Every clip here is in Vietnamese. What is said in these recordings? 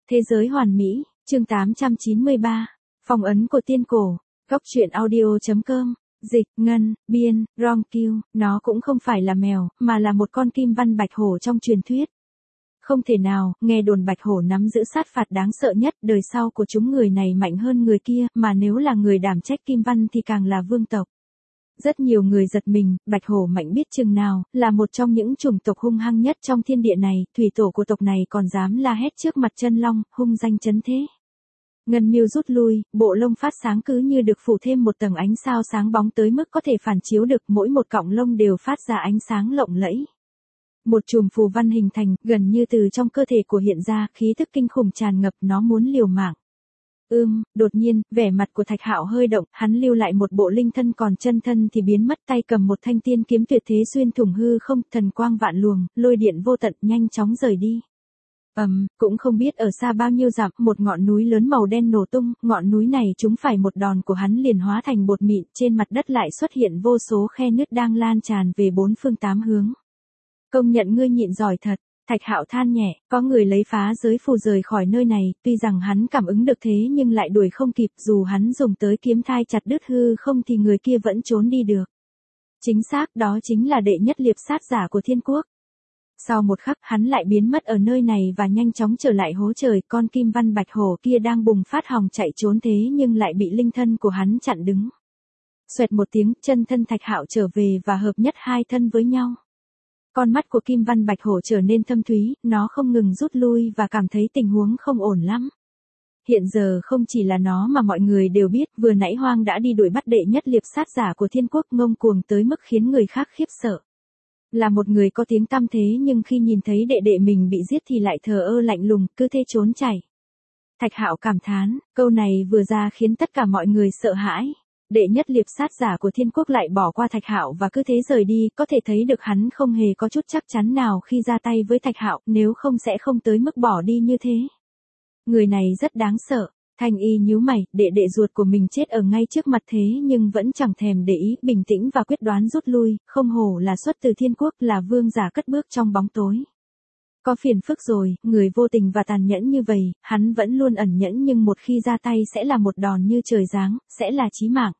Thế giới hoàn mỹ, chương 893. Phong ấn của tiên cổ. Góc truyện audio.com. Dịch, Ngân, Biên, Ron Q. Nó cũng không phải là mèo, mà là một con kim văn bạch hổ trong truyền thuyết. Không thể nào, nghe đồn bạch hổ nắm giữ sát phạt đáng sợ nhất, đời sau của chúng người này mạnh hơn người kia, mà nếu là người đảm trách kim văn thì càng là vương tộc. Rất nhiều người giật mình, bạch hổ mạnh biết chừng nào, là một trong những chủng tộc hung hăng nhất trong thiên địa này, thủy tổ của tộc này còn dám la hét trước mặt chân long, hung danh chấn thế. Ngân Miêu rút lui, bộ lông phát sáng cứ như được phủ thêm một tầng ánh sao sáng bóng tới mức có thể phản chiếu được, mỗi một cọng lông đều phát ra ánh sáng lộng lẫy. Một chùm phù văn hình thành, gần như từ trong cơ thể của hiện ra, khí thức kinh khủng tràn ngập, nó muốn liều mạng. Đột nhiên, vẻ mặt của Thạch Hạo hơi động, hắn lưu lại một bộ linh thân, còn chân thân thì biến mất, tay cầm một thanh tiên kiếm tuyệt thế xuyên thủng hư không, thần quang vạn luồng, lôi điện vô tận, nhanh chóng rời đi. Cũng không biết ở xa bao nhiêu dặm, một ngọn núi lớn màu đen nổ tung, ngọn núi này trúng phải một đòn của hắn liền hóa thành bột mịn, trên mặt đất lại xuất hiện vô số khe nứt đang lan tràn về bốn phương tám hướng. Công nhận ngươi nhịn giỏi thật. Thạch Hạo than nhẹ, có người lấy phá giới phù rời khỏi nơi này, tuy rằng hắn cảm ứng được thế nhưng lại đuổi không kịp, dù hắn dùng tới kiếm thai chặt đứt hư không thì người kia vẫn trốn đi được. Chính xác, đó chính là đệ nhất liệp sát giả của thiên quốc. Sau một khắc, hắn lại biến mất ở nơi này và nhanh chóng trở lại hố trời, con kim văn bạch hổ kia đang bùng phát hòng chạy trốn thế nhưng lại bị linh thân của hắn chặn đứng. Xoẹt một tiếng, chân thân Thạch Hạo trở về và hợp nhất hai thân với nhau. Con mắt của kim văn bạch hổ trở nên thâm thúy, nó không ngừng rút lui và cảm thấy tình huống không ổn lắm. Hiện giờ không chỉ là nó mà mọi người đều biết, vừa nãy Hoang đã đi đuổi bắt đệ nhất liệp sát giả của thiên quốc, ngông cuồng tới mức khiến người khác khiếp sợ. Là một người có tiếng tăm thế nhưng khi nhìn thấy đệ đệ mình bị giết thì lại thờ ơ lạnh lùng, cứ thế trốn chạy. Thạch Hạo cảm thán, câu này vừa ra khiến tất cả mọi người sợ hãi. Đệ nhất liệp sát giả của thiên quốc lại bỏ qua Thạch Hạo và cứ thế rời đi, có thể thấy được hắn không hề có chút chắc chắn nào khi ra tay với Thạch Hạo, nếu không sẽ không tới mức bỏ đi như thế. Người này rất đáng sợ. Thanh Y nhíu mày, đệ ruột của mình chết ở ngay trước mặt thế nhưng vẫn chẳng thèm để ý, bình tĩnh và quyết đoán rút lui, không hổ là xuất từ thiên quốc, là vương giả cất bước trong bóng tối. Có phiền phức rồi, người vô tình và tàn nhẫn như vậy, hắn vẫn luôn ẩn nhẫn nhưng một khi ra tay sẽ là một đòn như trời giáng, sẽ là chí mạng.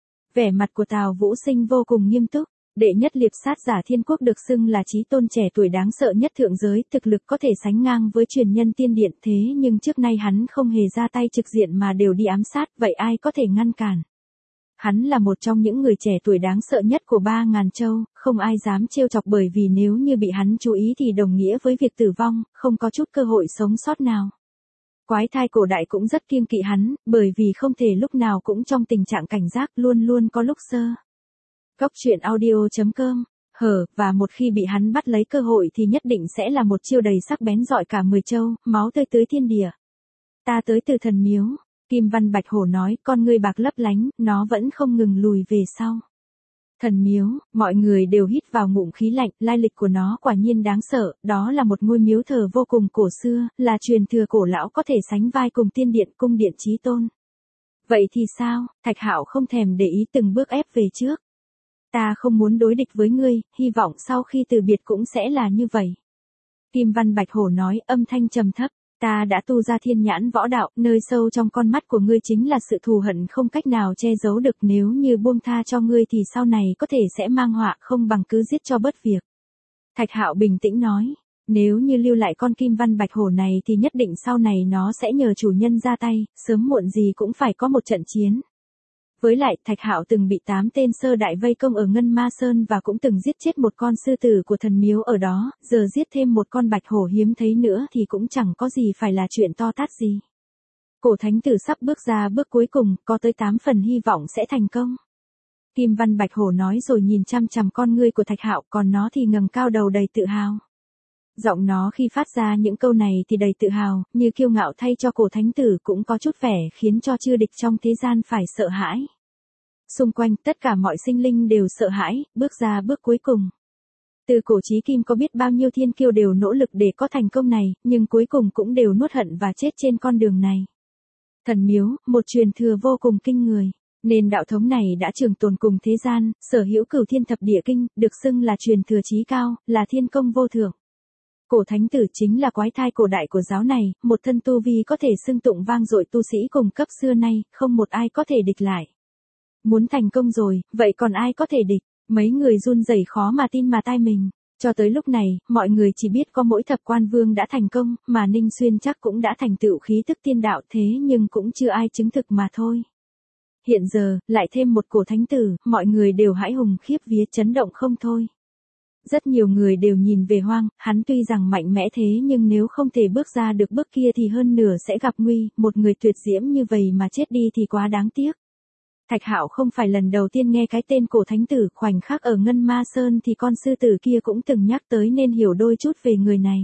Vẻ mặt của Tào Vũ Sinh vô cùng nghiêm túc. Đệ nhất liệp sát giả thiên quốc được xưng là chí tôn trẻ tuổi đáng sợ nhất thượng giới, thực lực có thể sánh ngang với truyền nhân tiên điện, thế nhưng trước nay hắn không hề ra tay trực diện mà đều đi ám sát, vậy ai có thể ngăn cản? Hắn là một trong những người trẻ tuổi đáng sợ nhất của 3.000 châu, không ai dám trêu chọc bởi vì nếu như bị hắn chú ý thì đồng nghĩa với việc tử vong, không có chút cơ hội sống sót nào. Quái thai cổ đại cũng rất kiêng kỵ hắn, bởi vì không thể lúc nào cũng trong tình trạng cảnh giác, luôn luôn có lúc sơ. Góc truyện audio.com. Và một khi bị hắn bắt lấy cơ hội thì nhất định sẽ là một chiêu đầy sắc bén rọi cả 10 châu, máu tươi tưới thiên địa. Ta tới từ thần miếu. Kim văn bạch hổ nói, con ngươi bạc lấp lánh, nó vẫn không ngừng lùi về sau. Thần miếu, mọi người đều hít vào ngụm khí lạnh, lai lịch của nó quả nhiên đáng sợ, đó là một ngôi miếu thờ vô cùng cổ xưa, là truyền thừa cổ lão có thể sánh vai cùng tiên điện, cung điện chí tôn. Vậy thì sao? Thạch Hạo không thèm để ý, từng bước ép về trước. Ta không muốn đối địch với ngươi, hy vọng sau khi từ biệt cũng sẽ là như vậy. Kim văn bạch hổ nói, âm thanh trầm thấp. Ta đã tu ra thiên nhãn võ đạo, nơi sâu trong con mắt của ngươi chính là sự thù hận không cách nào che giấu được, nếu như buông tha cho ngươi thì sau này có thể sẽ mang họa, không bằng cứ giết cho bớt việc. Thạch Hạo bình tĩnh nói, nếu như lưu lại con kim văn bạch hổ này thì nhất định sau này nó sẽ nhờ chủ nhân ra tay, sớm muộn gì cũng phải có một trận chiến. Với lại, Thạch Hạo từng bị 8 tên sơ đại vây công ở Ngân Ma Sơn và cũng từng giết chết một con sư tử của thần miếu ở đó, giờ giết thêm một con bạch hổ hiếm thấy nữa thì cũng chẳng có gì phải là chuyện to tát gì. Cổ thánh tử sắp bước ra bước cuối cùng, có tới 8 phần hy vọng sẽ thành công. Kim văn bạch hổ nói rồi nhìn chăm chằm con ngươi của Thạch Hạo, còn nó thì ngẩng cao đầu đầy tự hào. Giọng nó khi phát ra những câu này thì đầy tự hào, như kiêu ngạo thay cho cổ thánh tử, cũng có chút vẻ khiến cho chư địch trong thế gian phải sợ hãi. Xung quanh, tất cả mọi sinh linh đều sợ hãi, bước ra bước cuối cùng. Từ cổ chí kim có biết bao nhiêu thiên kiêu đều nỗ lực để có thành công này, nhưng cuối cùng cũng đều nuốt hận và chết trên con đường này. Thần miếu, một truyền thừa vô cùng kinh người. Nên đạo thống này đã trường tồn cùng thế gian, sở hữu cửu thiên thập địa kinh, được xưng là truyền thừa chí cao, là thiên công vô thượng. Cổ thánh tử chính là quái thai cổ đại của giáo này, một thân tu vi có thể xưng tụng vang dội tu sĩ cùng cấp xưa nay, không một ai có thể địch lại. Muốn thành công rồi, vậy còn ai có thể địch? Mấy người run rẩy khó mà tin mà tai mình. Cho tới lúc này, mọi người chỉ biết có mỗi thập quan vương đã thành công, mà Ninh Xuyên chắc cũng đã thành tựu khí tức tiên đạo thế nhưng cũng chưa ai chứng thực mà thôi. Hiện giờ, lại thêm một cổ thánh tử, mọi người đều hãi hùng khiếp vía chấn động không thôi. Rất nhiều người đều nhìn về Hoang, hắn tuy rằng mạnh mẽ thế nhưng nếu không thể bước ra được bước kia thì hơn nửa sẽ gặp nguy, một người tuyệt diễm như vậy mà chết đi thì quá đáng tiếc. Thạch Hạo không phải lần đầu tiên nghe cái tên cổ thánh tử, khoảnh khắc ở Ngân Ma Sơn thì con sư tử kia cũng từng nhắc tới nên hiểu đôi chút về người này.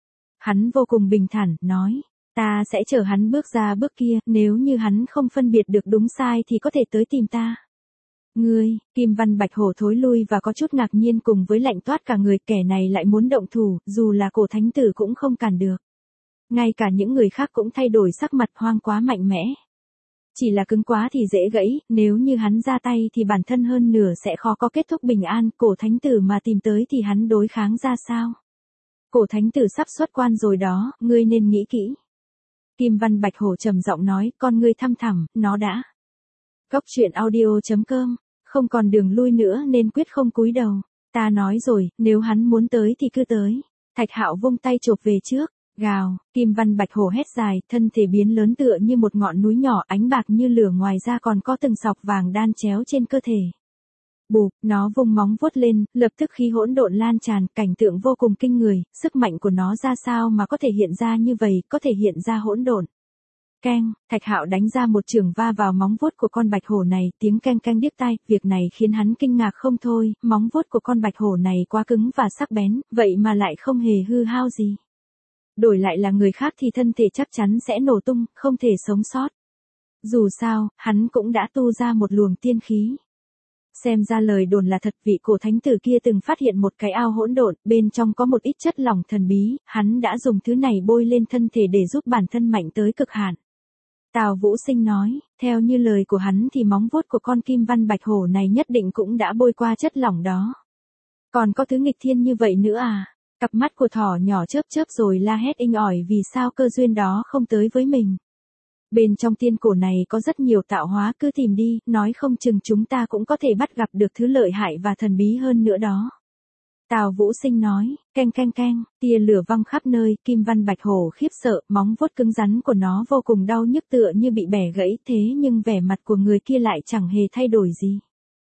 Hắn vô cùng bình thản, nói, ta sẽ chờ hắn bước ra bước kia, nếu như hắn không phân biệt được đúng sai thì có thể tới tìm ta. Ngươi, Kim Văn Bạch Hổ thối lui và có chút ngạc nhiên cùng với lạnh toát cả người, kẻ này lại muốn động thủ, dù là cổ thánh tử cũng không cản được. Ngay cả những người khác cũng thay đổi sắc mặt, Hoang quá mạnh mẽ. Chỉ là cứng quá thì dễ gãy, nếu như hắn ra tay thì bản thân hơn nửa sẽ khó có kết thúc bình an, cổ thánh tử mà tìm tới thì hắn đối kháng ra sao? Cổ thánh tử sắp xuất quan rồi đó, ngươi nên nghĩ kỹ. Kim Văn Bạch Hổ trầm giọng nói, con ngươi thăm thẳm, nó đã. Góc truyện audio.com, không còn đường lui nữa nên quyết không cúi đầu. Ta nói rồi, nếu hắn muốn tới thì cứ tới. Thạch Hạo vung tay chộp về trước. Gào, Kim Văn Bạch Hổ hét dài, thân thể biến lớn tựa như một ngọn núi nhỏ, ánh bạc như lửa, ngoài ra còn có từng sọc vàng đan chéo trên cơ thể. Bụp, nó vung móng vuốt lên, lập tức khí hỗn độn lan tràn, cảnh tượng vô cùng kinh người, sức mạnh của nó ra sao mà có thể hiện ra như vậy, có thể hiện ra hỗn độn. Keng, Thạch Hạo đánh ra một chưởng va vào móng vuốt của con bạch hổ này, tiếng keng keng điếc tai, việc này khiến hắn kinh ngạc không thôi, móng vuốt của con bạch hổ này quá cứng và sắc bén, vậy mà lại không hề hư hao gì. Đổi lại là người khác thì thân thể chắc chắn sẽ nổ tung, không thể sống sót. Dù sao, hắn cũng đã tu ra một luồng tiên khí. Xem ra lời đồn là thật, vị cổ thánh tử kia từng phát hiện một cái ao hỗn độn, bên trong có một ít chất lỏng thần bí, hắn đã dùng thứ này bôi lên thân thể để giúp bản thân mạnh tới cực hạn. Tào Vũ Sinh nói, theo như lời của hắn thì móng vuốt của con Kim Văn Bạch Hổ này nhất định cũng đã bôi qua chất lỏng đó. Còn có thứ nghịch thiên như vậy nữa à? Cặp mắt của thỏ nhỏ chớp chớp rồi la hét inh ỏi, vì sao cơ duyên đó không tới với mình. Bên trong tiên cổ này có rất nhiều tạo hóa, cứ tìm đi, nói không chừng chúng ta cũng có thể bắt gặp được thứ lợi hại và thần bí hơn nữa đó. Tào Vũ Sinh nói, keng keng keng, tia lửa văng khắp nơi, Kim Văn Bạch Hổ khiếp sợ, móng vuốt cứng rắn của nó vô cùng đau nhức tựa như bị bẻ gãy, thế nhưng vẻ mặt của người kia lại chẳng hề thay đổi gì.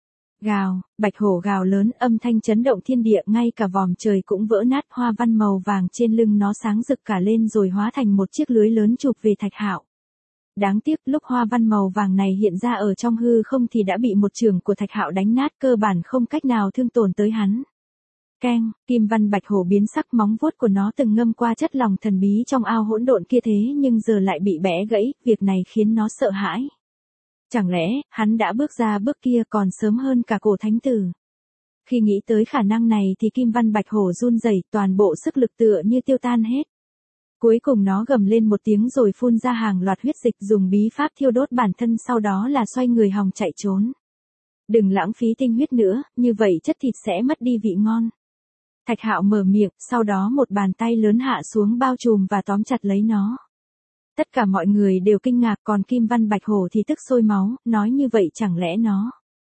Gào, bạch hổ gào lớn, âm thanh chấn động thiên địa, ngay cả vòm trời cũng vỡ nát, hoa văn màu vàng trên lưng nó sáng rực cả lên rồi hóa thành một chiếc lưới lớn chụp về Thạch Hạo. Đáng tiếc lúc hoa văn màu vàng này hiện ra ở trong hư không thì đã bị một chưởng của Thạch Hạo đánh nát, cơ bản không cách nào thương tổn tới hắn. Keng, Kim Văn Bạch Hổ biến sắc, móng vuốt của nó từng ngâm qua chất lỏng thần bí trong ao hỗn độn kia thế nhưng giờ lại bị bẻ gãy, việc này khiến nó sợ hãi. Chẳng lẽ, hắn đã bước ra bước kia còn sớm hơn cả cổ thánh tử? Khi nghĩ tới khả năng này thì Kim Văn Bạch Hổ run rẩy, toàn bộ sức lực tựa như tiêu tan hết. Cuối cùng nó gầm lên một tiếng rồi phun ra hàng loạt huyết dịch, dùng bí pháp thiêu đốt bản thân, sau đó là xoay người hòng chạy trốn. Đừng lãng phí tinh huyết nữa, như vậy chất thịt sẽ mất đi vị ngon. Thạch Hạo mở miệng, sau đó một bàn tay lớn hạ xuống bao trùm và tóm chặt lấy nó. Tất cả mọi người đều kinh ngạc, còn Kim Văn Bạch Hổ thì tức sôi máu, nói như vậy chẳng lẽ nó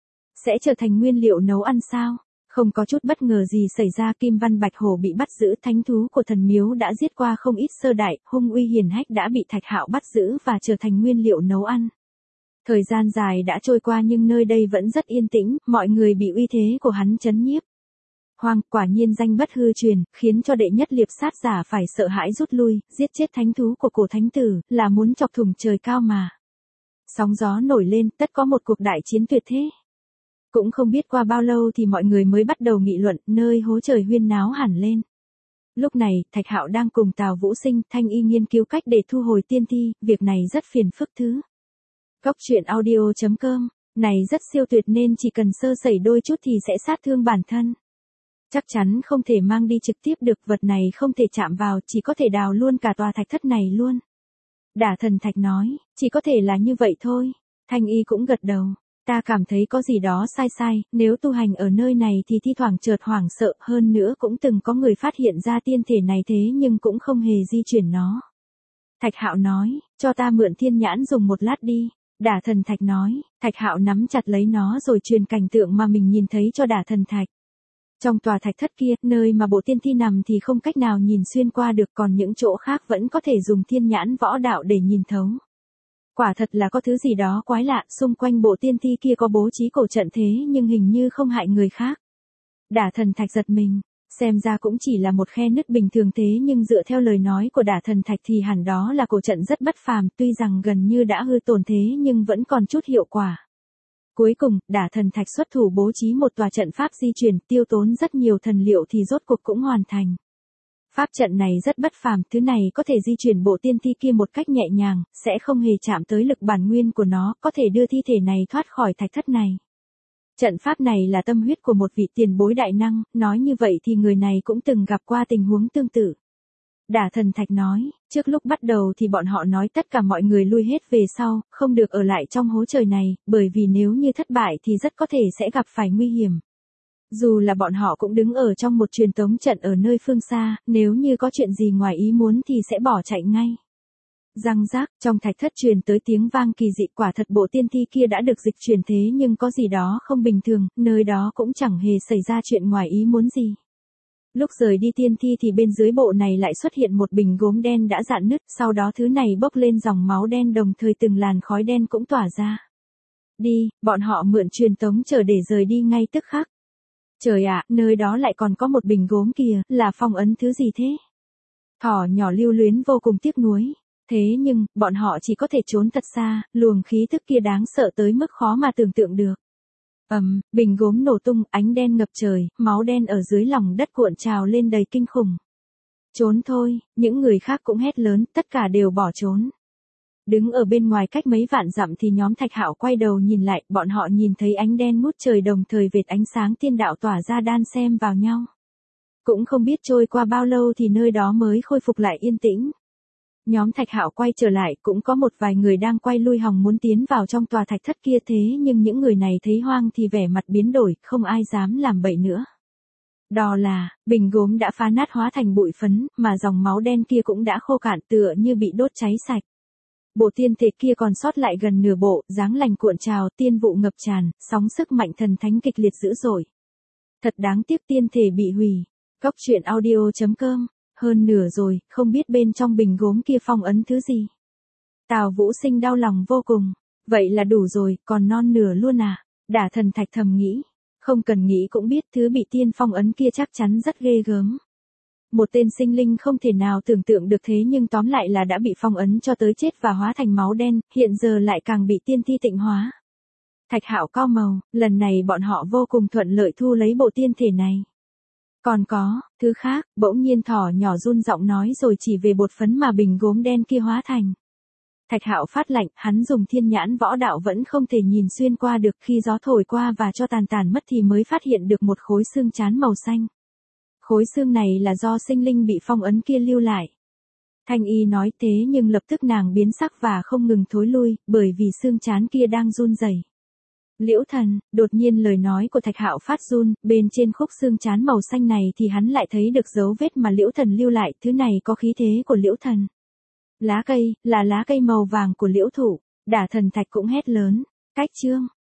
sẽ trở thành nguyên liệu nấu ăn sao? Không có chút bất ngờ gì xảy ra, Kim Văn Bạch Hổ bị bắt giữ, thánh thú của thần miếu đã giết qua không ít sơ đại, hung uy hiển hách đã bị Thạch Hạo bắt giữ và trở thành nguyên liệu nấu ăn. Thời gian dài đã trôi qua nhưng nơi đây vẫn rất yên tĩnh, mọi người bị uy thế của hắn chấn nhiếp. Hoang, quả nhiên danh bất hư truyền, khiến cho đệ nhất liệp sát giả phải sợ hãi rút lui, giết chết thánh thú của cổ thánh tử, là muốn chọc thủng trời cao mà. Sóng gió nổi lên, tất có một cuộc đại chiến tuyệt thế. Cũng không biết qua bao lâu thì mọi người mới bắt đầu nghị luận, nơi hố trời huyên náo hẳn lên. Lúc này, Thạch Hạo đang cùng Tào Vũ Sinh, Thanh Y nghiên cứu cách để thu hồi tiên thi, việc này rất phiền phức thứ. Góc truyện audio.com, này rất siêu tuyệt nên chỉ cần sơ sẩy đôi chút thì sẽ sát thương bản thân. Chắc chắn không thể mang đi trực tiếp được, vật này không thể chạm vào, chỉ có thể đào luôn cả tòa thạch thất này luôn. Đả Thần Thạch nói, chỉ có thể là như vậy thôi. Thanh Y cũng gật đầu. Ta cảm thấy có gì đó sai sai, nếu tu hành ở nơi này thì thi thoảng chợt hoảng sợ, hơn nữa cũng từng có người phát hiện ra tiên thể này thế nhưng cũng không hề di chuyển nó. Thạch Hạo nói, cho ta mượn thiên nhãn dùng một lát đi. Đả Thần Thạch nói, Thạch Hạo nắm chặt lấy nó rồi truyền cảnh tượng mà mình nhìn thấy cho Đả Thần Thạch. Trong tòa thạch thất kia, nơi mà bộ tiên thi nằm thì không cách nào nhìn xuyên qua được, còn những chỗ khác vẫn có thể dùng thiên nhãn võ đạo để nhìn thấu. Quả thật là có thứ gì đó quái lạ, xung quanh bộ tiên thi kia có bố trí cổ trận thế nhưng hình như không hại người khác. Đả Thần Thạch giật mình, xem ra cũng chỉ là một khe nứt bình thường thế nhưng dựa theo lời nói của Đả Thần Thạch thì hẳn đó là cổ trận rất bất phàm, tuy rằng gần như đã hư tổn thế nhưng vẫn còn chút hiệu quả. Cuối cùng, Đả Thần Thạch xuất thủ bố trí một tòa trận pháp di chuyển, tiêu tốn rất nhiều thần liệu thì rốt cuộc cũng hoàn thành. Pháp trận này rất bất phàm, thứ này có thể di chuyển bộ tiên thi kia một cách nhẹ nhàng, sẽ không hề chạm tới lực bản nguyên của nó, có thể đưa thi thể này thoát khỏi thạch thất này. Trận pháp này là tâm huyết của một vị tiền bối đại năng, nói như vậy thì người này cũng từng gặp qua tình huống tương tự. Đả Thần Thạch nói, trước lúc bắt đầu thì bọn họ nói tất cả mọi người lui hết về sau, không được ở lại trong hố trời này, bởi vì nếu như thất bại thì rất có thể sẽ gặp phải nguy hiểm. Dù là bọn họ cũng đứng ở trong một truyền tống trận ở nơi phương xa, nếu như có chuyện gì ngoài ý muốn thì sẽ bỏ chạy ngay. Răng rác, trong thạch thất truyền tới tiếng vang kỳ dị, quả thật bộ tiên thi kia đã được dịch chuyển thế nhưng có gì đó không bình thường, nơi đó cũng chẳng hề xảy ra chuyện ngoài ý muốn gì. Lúc rời đi tiên thi thì bên dưới bộ này lại xuất hiện một bình gốm đen đã rạn nứt, sau đó thứ này bốc lên dòng máu đen đồng thời từng làn khói đen cũng tỏa ra. Đi, bọn họ mượn truyền tống chờ để rời đi ngay tức khắc. Trời ạ, nơi đó lại còn có một bình gốm kìa, là phong ấn thứ gì thế? Thỏ nhỏ Lưu Luyến vô cùng tiếc nuối. Thế nhưng, bọn họ chỉ có thể trốn thật xa, luồng khí thức kia đáng sợ tới mức khó mà tưởng tượng được. Bình gốm nổ tung, ánh đen ngập trời, máu đen ở dưới lòng đất cuộn trào lên đầy kinh khủng. Trốn thôi, những người khác cũng hét lớn, tất cả đều bỏ trốn. Đứng ở bên ngoài cách mấy vạn dặm thì nhóm Thạch Hạo quay đầu nhìn lại, bọn họ nhìn thấy ánh đen ngút trời đồng thời vệt ánh sáng tiên đạo tỏa ra đan xen vào nhau. Cũng không biết trôi qua bao lâu thì nơi đó mới khôi phục lại yên tĩnh. Nhóm Thạch Hạo quay trở lại, cũng có một vài người đang quay lui hòng muốn tiến vào trong tòa thạch thất kia thế nhưng những người này thấy hoang thì vẻ mặt biến đổi, không ai dám làm bậy nữa. Đó là, bình gốm đã phá nát hóa thành bụi phấn, mà dòng máu đen kia cũng đã khô cạn tựa như bị đốt cháy sạch. Bộ tiên thể kia còn sót lại gần nửa bộ, dáng lành cuộn trào, tiên vụ ngập tràn, sóng sức mạnh thần thánh kịch liệt dữ dội. Thật đáng tiếc tiên thể bị hủy. Góc truyện audio.com. Hơn nửa rồi, không biết bên trong bình gốm kia phong ấn thứ gì. Tào Vũ Sinh đau lòng vô cùng. Vậy là đủ rồi, còn non nửa luôn à? Đả Thần Thạch thầm nghĩ. Không cần nghĩ cũng biết thứ bị tiên phong ấn kia chắc chắn rất ghê gớm. Một tên sinh linh không thể nào tưởng tượng được thế nhưng tóm lại là đã bị phong ấn cho tới chết và hóa thành máu đen, hiện giờ lại càng bị tiên thi tịnh hóa. Thạch Hạo cau màu, lần này bọn họ vô cùng thuận lợi thu lấy bộ tiên thể này. Còn có, thứ khác, bỗng nhiên thỏ nhỏ run giọng nói rồi chỉ về bột phấn mà bình gốm đen kia hóa thành. Thạch Hạo phát lạnh, hắn dùng thiên nhãn võ đạo vẫn không thể nhìn xuyên qua được, khi gió thổi qua và cho tàn mất thì mới phát hiện được một khối xương trán màu xanh. Khối xương này là do sinh linh bị phong ấn kia lưu lại. Thanh Y nói thế nhưng lập tức nàng biến sắc và không ngừng thối lui, bởi vì xương trán kia đang run rẩy. Liễu Thần, đột nhiên lời nói của Thạch Hạo phát run, bên trên khúc xương trán màu xanh này thì hắn lại thấy được dấu vết mà Liễu Thần lưu lại, thứ này có khí thế của Liễu Thần. Lá cây, là lá cây màu vàng của Liễu Thụ. Đả Thần Thạch cũng hét lớn, cách chương.